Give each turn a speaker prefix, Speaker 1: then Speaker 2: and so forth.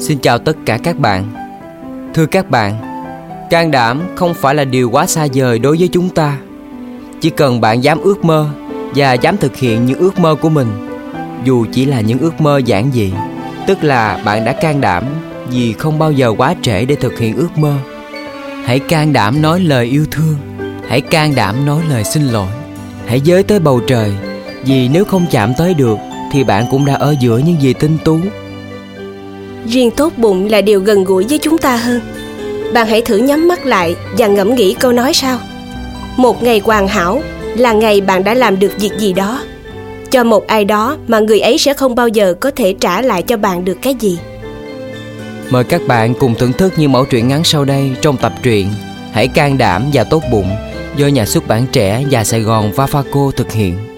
Speaker 1: Xin chào tất cả các bạn. Thưa các bạn, can đảm không phải là điều quá xa vời đối với chúng ta. Chỉ cần bạn dám ước mơ và dám thực hiện những ước mơ của mình, dù chỉ là những ước mơ giản dị, tức là bạn đã can đảm, vì không bao giờ quá trễ để thực hiện ước mơ. Hãy can đảm nói lời yêu thương, hãy can đảm nói lời xin lỗi. Hãy với tới bầu trời, vì nếu không chạm tới được thì bạn cũng đã ở giữa những gì tinh tú.
Speaker 2: Riêng tốt bụng là điều gần gũi với chúng ta hơn. Bạn hãy thử nhắm mắt lại và ngẫm nghĩ câu nói sau: một ngày hoàn hảo là ngày bạn đã làm được việc gì đó cho một ai đó mà người ấy sẽ không bao giờ có thể trả lại cho bạn được cái gì.
Speaker 1: Mời các bạn cùng thưởng thức những mẫu truyện ngắn sau đây trong tập truyện Hãy can đảm và tốt bụng do nhà xuất bản Trẻ và Sài Gòn Vafaco thực hiện.